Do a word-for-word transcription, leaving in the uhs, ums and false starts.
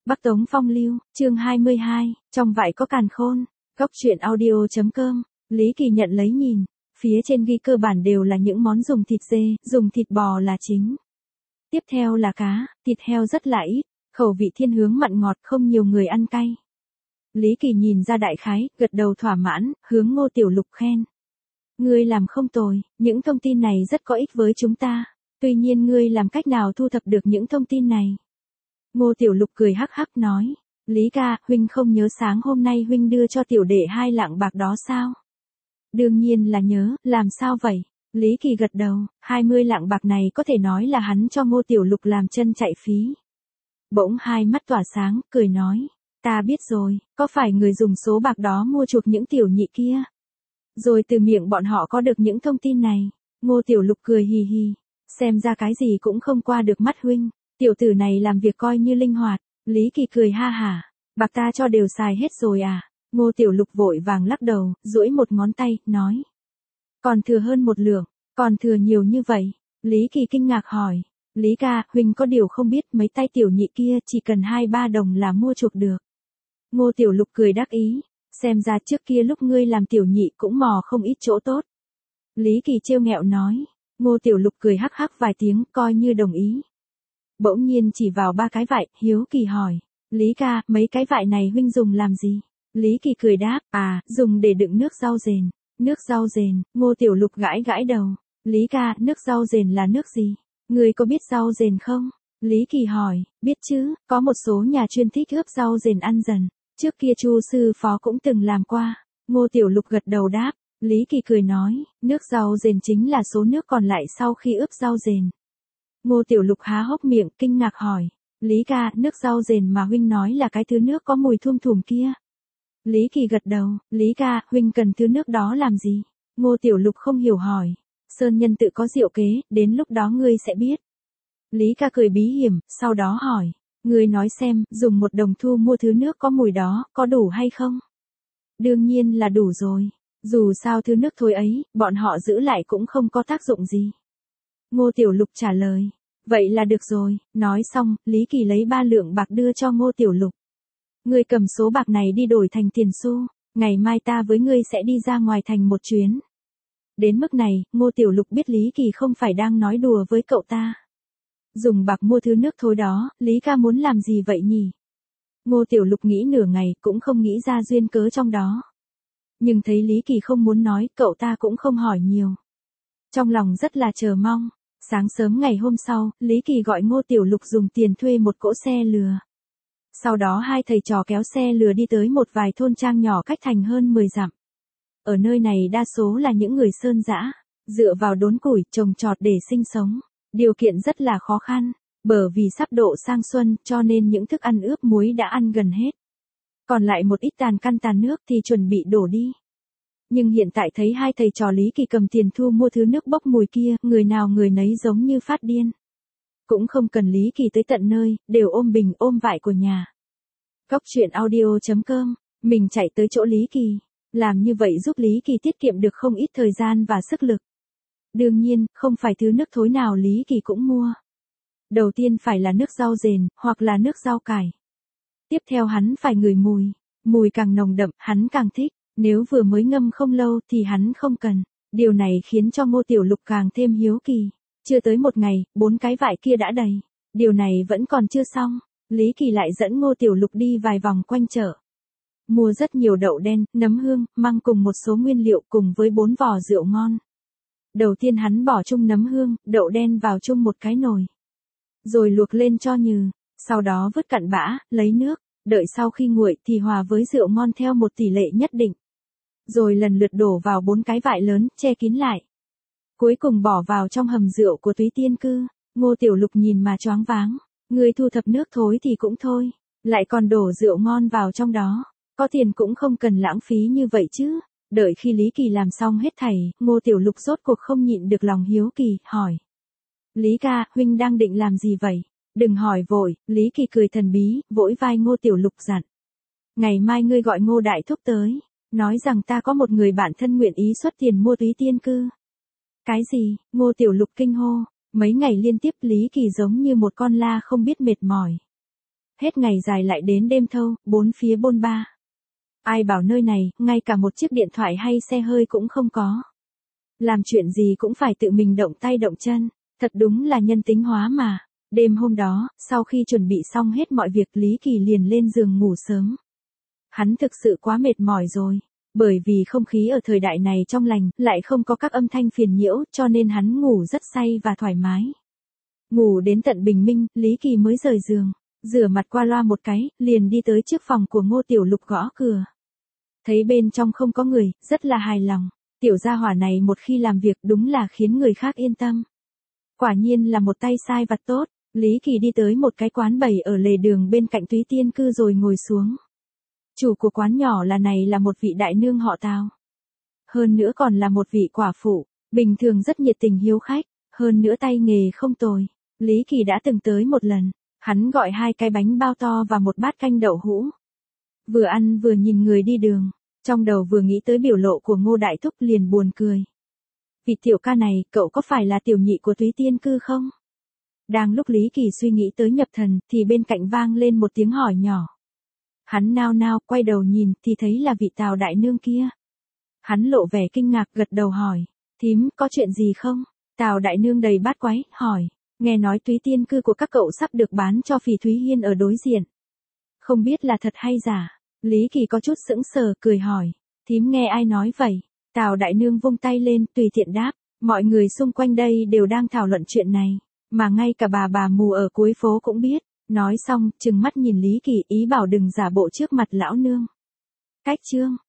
Bắc Tống Phong Lưu, chương hai mươi hai, trong vại có càn khôn, góc truyện audio.com, Lý Kỳ nhận lấy nhìn, phía trên ghi cơ bản đều là những món dùng thịt dê, dùng thịt bò là chính. Tiếp theo là cá, thịt heo rất là ít, khẩu vị thiên hướng mặn ngọt không nhiều người ăn cay. Lý Kỳ nhìn ra đại khái, gật đầu thỏa mãn, hướng Ngô Tiểu Lục khen. Ngươi làm không tồi, những thông tin này rất có ích với chúng ta, tuy nhiên ngươi làm cách nào thu thập được những thông tin này? Ngô Tiểu Lục cười hắc hắc nói, Lý ca, huynh không nhớ sáng hôm nay huynh đưa cho tiểu đệ hai lạng bạc đó sao? Đương nhiên là nhớ, làm sao vậy? Lý Kỳ gật đầu, hai mươi lạng bạc này có thể nói là hắn cho Ngô Tiểu Lục làm chân chạy phí. Bỗng hai mắt tỏa sáng, cười nói, ta biết rồi, có phải người dùng số bạc đó mua chuộc những tiểu nhị kia? Rồi từ miệng bọn họ có được những thông tin này. Ngô Tiểu Lục cười hì hì, xem ra cái gì cũng không qua được mắt huynh. Tiểu tử này làm việc coi như linh hoạt. Lý Kỳ cười ha hả, bạc ta cho đều xài hết rồi à? Ngô Tiểu Lục vội vàng lắc đầu, duỗi một ngón tay, nói. Còn thừa hơn một lượng, còn thừa nhiều như vậy. Lý Kỳ kinh ngạc hỏi, Lý ca, huynh có điều không biết mấy tay tiểu nhị kia chỉ cần hai ba đồng là mua chuộc được. Ngô Tiểu Lục cười đắc ý, xem ra trước kia lúc ngươi làm tiểu nhị cũng mò không ít chỗ tốt. Lý Kỳ trêu nghẹo nói, Ngô Tiểu Lục cười hắc hắc vài tiếng, coi như đồng ý. Bỗng nhiên chỉ vào ba cái vại, hiếu kỳ hỏi, Lý ca, mấy cái vại này huynh dùng làm gì? Lý Kỳ cười đáp, à, dùng để đựng nước rau dền. Nước rau dền, Ngô Tiểu Lục gãi gãi đầu, Lý ca, nước rau dền là nước gì? Ngươi có biết rau dền không? Lý Kỳ hỏi, biết chứ, có một số nhà chuyên thích ướp rau dền ăn dần, trước kia Chu sư phó cũng từng làm qua. Ngô Tiểu Lục gật đầu đáp, Lý Kỳ cười nói, nước rau dền chính là số nước còn lại sau khi ướp rau dền. Ngô Tiểu Lục há hốc miệng, kinh ngạc hỏi, Lý ca, nước rau dền mà huynh nói là cái thứ nước có mùi thum thùm kia. Lý Kỳ gật đầu, Lý ca, huynh cần thứ nước đó làm gì? Ngô Tiểu Lục không hiểu hỏi, sơn nhân tự có diệu kế, đến lúc đó ngươi sẽ biết. Lý ca cười bí hiểm, sau đó hỏi, ngươi nói xem, dùng một đồng thu mua thứ nước có mùi đó, có đủ hay không? Đương nhiên là đủ rồi, dù sao thứ nước thối ấy, bọn họ giữ lại cũng không có tác dụng gì. Ngô Tiểu Lục trả lời, vậy là được rồi. Nói xong, Lý Kỳ lấy ba lượng bạc đưa cho Ngô Tiểu Lục. Ngươi cầm số bạc này đi đổi thành tiền xu, ngày mai ta với ngươi sẽ đi ra ngoài thành một chuyến. Đến mức này, Ngô Tiểu Lục biết Lý Kỳ không phải đang nói đùa với cậu ta. Dùng bạc mua thứ nước thối đó, Lý ca muốn làm gì vậy nhỉ? Ngô Tiểu Lục nghĩ nửa ngày cũng không nghĩ ra duyên cớ trong đó. Nhưng thấy Lý Kỳ không muốn nói, cậu ta cũng không hỏi nhiều. Trong lòng rất là chờ mong. Sáng sớm ngày hôm sau, Lý Kỳ gọi Ngô Tiểu Lục dùng tiền thuê một cỗ xe lừa. Sau đó hai thầy trò kéo xe lừa đi tới một vài thôn trang nhỏ cách thành hơn mười dặm. Ở nơi này đa số là những người sơn dã, dựa vào đốn củi, trồng trọt để sinh sống. Điều kiện rất là khó khăn, bởi vì sắp độ sang xuân cho nên những thức ăn ướp muối đã ăn gần hết. Còn lại một ít tàn căn tàn nước thì chuẩn bị đổ đi. Nhưng hiện tại thấy hai thầy trò Lý Kỳ cầm tiền thu mua thứ nước bốc mùi kia, người nào người nấy giống như phát điên. Cũng không cần Lý Kỳ tới tận nơi, đều ôm bình ôm vải của nhà. Góc truyện audio.com, mình chạy tới chỗ Lý Kỳ. Làm như vậy giúp Lý Kỳ tiết kiệm được không ít thời gian và sức lực. Đương nhiên, không phải thứ nước thối nào Lý Kỳ cũng mua. Đầu tiên phải là nước rau dền, hoặc là nước rau cải. Tiếp theo hắn phải ngửi mùi. Mùi càng nồng đậm, hắn càng thích. Nếu vừa mới ngâm không lâu thì hắn không cần. Điều này khiến cho Ngô Tiểu Lục càng thêm hiếu kỳ. Chưa tới một ngày, bốn cái vại kia đã đầy. Điều này vẫn còn chưa xong. Lý Kỳ lại dẫn Ngô Tiểu Lục đi vài vòng quanh chợ. Mua rất nhiều đậu đen, nấm hương, măng cùng một số nguyên liệu cùng với bốn vò rượu ngon. Đầu tiên hắn bỏ chung nấm hương, đậu đen vào chung một cái nồi. Rồi luộc lên cho nhừ. Sau đó vớt cặn bã, lấy nước. Đợi sau khi nguội thì hòa với rượu ngon theo một tỷ lệ nhất định. Rồi lần lượt đổ vào bốn cái vại lớn, che kín lại. Cuối cùng bỏ vào trong hầm rượu của Túy Tiên Cư. Ngô Tiểu Lục nhìn mà choáng váng. Người thu thập nước thối thì cũng thôi. Lại còn đổ rượu ngon vào trong đó. Có tiền cũng không cần lãng phí như vậy chứ. Đợi khi Lý Kỳ làm xong hết thảy, Ngô Tiểu Lục rốt cuộc không nhịn được lòng hiếu kỳ, hỏi. Lý ca, huynh đang định làm gì vậy? Đừng hỏi vội, Lý Kỳ cười thần bí, vỗ vai Ngô Tiểu Lục dặn. Ngày mai ngươi gọi Ngô Đại Thúc tới, nói rằng ta có một người bạn thân nguyện ý xuất tiền mua Túy Tiên Cư. Cái gì? Ngô Tiểu Lục kinh hô, mấy ngày liên tiếp Lý Kỳ giống như một con la không biết mệt mỏi. Hết ngày dài lại đến đêm thâu, bốn phía bôn ba. Ai bảo nơi này, ngay cả một chiếc điện thoại hay xe hơi cũng không có. Làm chuyện gì cũng phải tự mình động tay động chân, thật đúng là nhân tính hóa mà. Đêm hôm đó, sau khi chuẩn bị xong hết mọi việc Lý Kỳ liền lên giường ngủ sớm. Hắn thực sự quá mệt mỏi rồi, bởi vì không khí ở thời đại này trong lành, lại không có các âm thanh phiền nhiễu, cho nên hắn ngủ rất say và thoải mái. Ngủ đến tận bình minh, Lý Kỳ mới rời giường, rửa mặt qua loa một cái, liền đi tới trước phòng của Ngô Tiểu Lục gõ cửa. Thấy bên trong không có người, rất là hài lòng. Tiểu gia hỏa này một khi làm việc đúng là khiến người khác yên tâm. Quả nhiên là một tay sai vặt tốt. Lý Kỳ đi tới một cái quán bày ở lề đường bên cạnh Túy Tiên Cư rồi ngồi xuống. Chủ của quán nhỏ là này là một vị đại nương họ Tào. Hơn nữa còn là một vị quả phụ, bình thường rất nhiệt tình hiếu khách, hơn nữa tay nghề không tồi. Lý Kỳ đã từng tới một lần, hắn gọi hai cái bánh bao to và một bát canh đậu hũ. Vừa ăn vừa nhìn người đi đường, trong đầu vừa nghĩ tới biểu lộ của Ngô Đại Thúc liền buồn cười. Vị tiểu ca này, cậu có phải là tiểu nhị của Túy Tiên Cư không? Đang lúc Lý Kỳ suy nghĩ tới nhập thần, thì bên cạnh vang lên một tiếng hỏi nhỏ. Hắn nao nao, quay đầu nhìn, thì thấy là vị Tào đại nương kia. Hắn lộ vẻ kinh ngạc gật đầu hỏi, thím, có chuyện gì không? Tào đại nương đầy bát quái, hỏi, nghe nói Túy Tiên Cư của các cậu sắp được bán cho Phì Thúy Hiên ở đối diện. Không biết là thật hay giả? Lý Kỳ có chút sững sờ, cười hỏi, thím nghe ai nói vậy? Tào đại nương vung tay lên, tùy tiện đáp, mọi người xung quanh đây đều đang thảo luận chuyện này, mà ngay cả bà bà mù ở cuối phố cũng biết. Nói xong, trừng mắt nhìn Lý Kỳ, ý bảo đừng giả bộ trước mặt lão nương. Cách chương